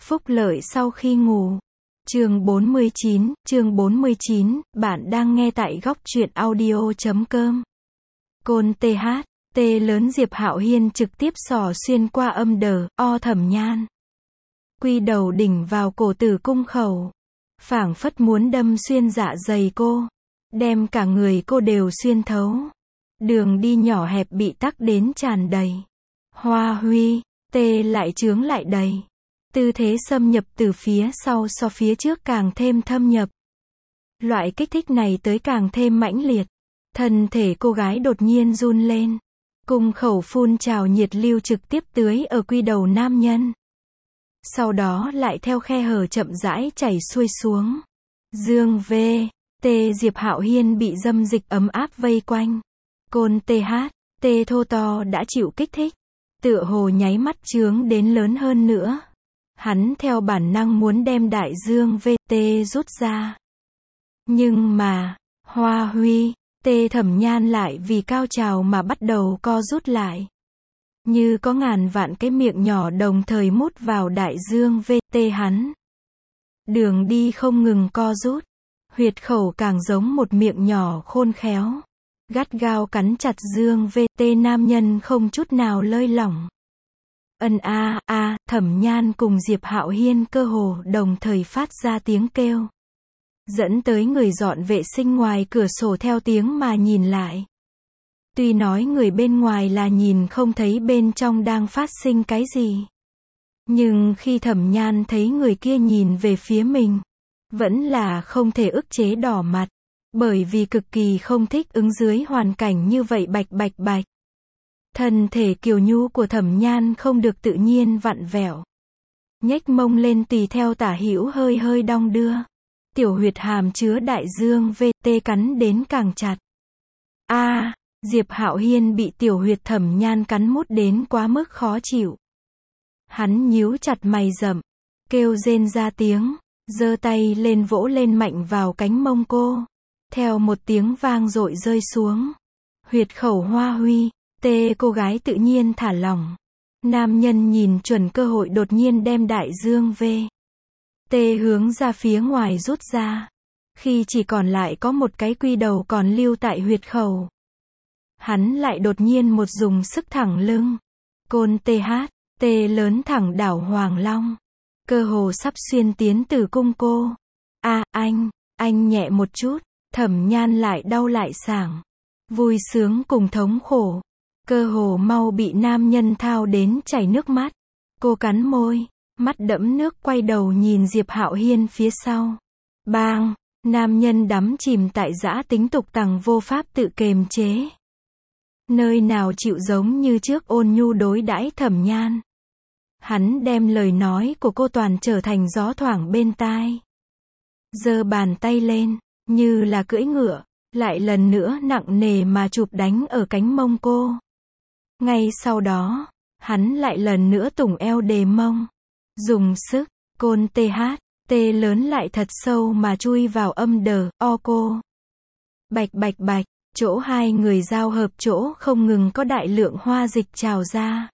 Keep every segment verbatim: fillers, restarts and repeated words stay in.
Phúc lợi sau khi ngủ. Chương bốn mươi chín, chương bốn mươi chín, bạn đang nghe tại góc truyện audio chấm com. Côn tê hát, T lớn Diệp Hạo Hiên trực tiếp xỏ xuyên qua âm đờ, o Thẩm Nhan. Quy đầu đỉnh vào cổ tử cung khẩu. Phảng phất muốn đâm xuyên dạ dày cô. Đem cả người cô đều xuyên thấu. Đường đi nhỏ hẹp bị tắc đến tràn đầy. Hoa huy, tê lại chướng lại đầy. Tư thế xâm nhập từ phía sau so phía trước càng thêm thâm nhập. Loại kích thích này tới càng thêm mãnh liệt. Thân thể cô gái đột nhiên run lên. Cung khẩu phun trào nhiệt lưu trực tiếp tưới ở quy đầu nam nhân. Sau đó lại theo khe hở chậm rãi chảy xuôi xuống. Dương V, T Diệp Hạo Hiên bị dâm dịch ấm áp vây quanh. Côn tê hát, T thô to đã chịu kích thích. Tựa hồ nháy mắt chướng đến lớn hơn nữa. Hắn theo bản năng muốn đem đại dương vê tê rút ra. Nhưng mà, Hoa huy, tê Thẩm Nhan lại vì cao trào mà bắt đầu co rút lại. Như có ngàn vạn cái miệng nhỏ đồng thời mút vào đại dương vê tê hắn. Đường đi không ngừng co rút. Huyệt khẩu càng giống một miệng nhỏ khôn khéo. Gắt gao cắn chặt dương vê tê nam nhân không chút nào lơi lỏng. Ân a a, Thẩm Nhan cùng Diệp Hạo Hiên cơ hồ đồng thời phát ra tiếng kêu. Dẫn tới người dọn vệ sinh ngoài cửa sổ theo tiếng mà nhìn lại. Tuy nói người bên ngoài là nhìn không thấy bên trong đang phát sinh cái gì. Nhưng khi Thẩm Nhan thấy người kia nhìn về phía mình, vẫn là không thể ức chế đỏ mặt. Bởi vì cực kỳ không thích ứng dưới hoàn cảnh như vậy bạch bạch bạch. Thân thể kiều nhu của Thẩm Nhan không được tự nhiên vặn vẹo. Nhếch mông lên tùy theo tả hữu hơi hơi đong đưa. Tiểu huyệt hàm chứa đại dương vê tê cắn đến càng chặt. A, à, Diệp Hạo Hiên bị tiểu huyệt Thẩm Nhan cắn mút đến quá mức khó chịu. Hắn nhíu chặt mày rậm, kêu rên ra tiếng, giơ tay lên vỗ lên mạnh vào cánh mông cô. Theo một tiếng vang dội rơi xuống. Huyệt khẩu hoa huy, tê cô gái tự nhiên thả lỏng. Nam nhân nhìn chuẩn cơ hội đột nhiên đem đại dương về. Tê hướng ra phía ngoài rút ra. Khi chỉ còn lại có một cái quy đầu còn lưu tại huyệt khẩu. Hắn lại đột nhiên một dùng sức thẳng lưng. Côn tê hát, tê lớn thẳng đảo Hoàng Long. Cơ hồ sắp xuyên tiến tử cung cô. A à, anh, anh nhẹ một chút. Thẩm Nhan lại đau lại sảng. Vui sướng cùng thống khổ. Cơ hồ mau bị nam nhân thao đến chảy nước mắt. Cô cắn môi, mắt đẫm nước quay đầu nhìn Diệp Hạo Hiên phía sau. Bang, nam nhân đắm chìm tại dã tính tục tằng vô pháp tự kềm chế. Nơi nào chịu giống như trước ôn nhu đối đãi Thẩm Nhan. Hắn đem lời nói của cô toàn trở thành gió thoảng bên tai. Giơ bàn tay lên, như là cưỡi ngựa, lại lần nữa nặng nề mà chụp đánh ở cánh mông cô. Ngay sau đó, hắn lại lần nữa tủng eo đề mông. Dùng sức, côn tê hát, tê lớn lại thật sâu mà chui vào âm đờ, o cô. Bạch bạch bạch, chỗ hai người giao hợp chỗ không ngừng có đại lượng hoa dịch trào ra.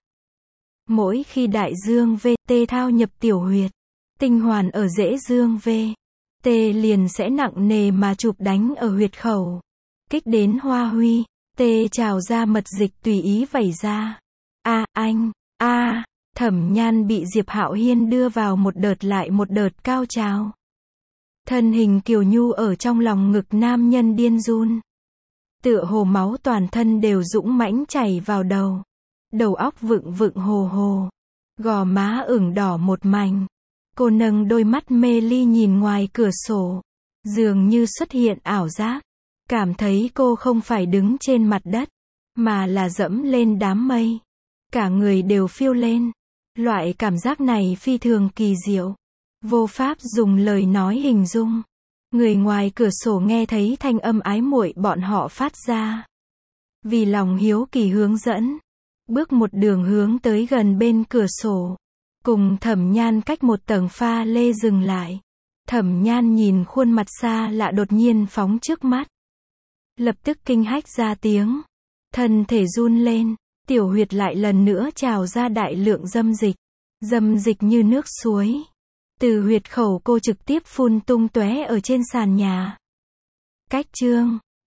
Mỗi khi đại dương vê tê thao nhập tiểu huyệt, tinh hoàn ở rễ dương vê tê liền sẽ nặng nề mà chụp đánh ở huyệt khẩu. Kích đến hoa huy, tê trào ra mật dịch tùy ý vẩy ra. A à, anh, a à, Thẩm Nhan bị Diệp Hạo Hiên đưa vào một đợt lại một đợt cao trào. Thân hình kiều nhu ở trong lòng ngực nam nhân điên run. Tựa hồ máu toàn thân đều dũng mãnh chảy vào đầu. Đầu óc vựng vựng hồ hồ. Gò má ửng đỏ một mảnh. Cô nâng đôi mắt mê ly nhìn ngoài cửa sổ. Dường như xuất hiện ảo giác. Cảm thấy cô không phải đứng trên mặt đất, mà là dẫm lên đám mây. Cả người đều phiêu lên. Loại cảm giác này phi thường kỳ diệu. Vô pháp dùng lời nói hình dung. Người ngoài cửa sổ nghe thấy thanh âm ái muội bọn họ phát ra. Vì lòng hiếu kỳ hướng dẫn. Bước một đường hướng tới gần bên cửa sổ. Cùng Thẩm Nhan cách một tầng pha lê dừng lại. Thẩm Nhan nhìn khuôn mặt xa lạ đột nhiên phóng trước mắt. Lập tức kinh hách ra tiếng. Thân thể run lên. Tiểu huyệt lại lần nữa trào ra đại lượng dâm dịch. Dâm dịch như nước suối. Từ huyệt khẩu cô trực tiếp phun tung tóe ở trên sàn nhà. Cách chương